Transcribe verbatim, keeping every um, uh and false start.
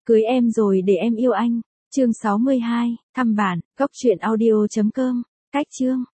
Cưới em rồi để em yêu anh. Chương sáu mươi hai, thăm bản, góc truyện audio chấm com. Cách chương.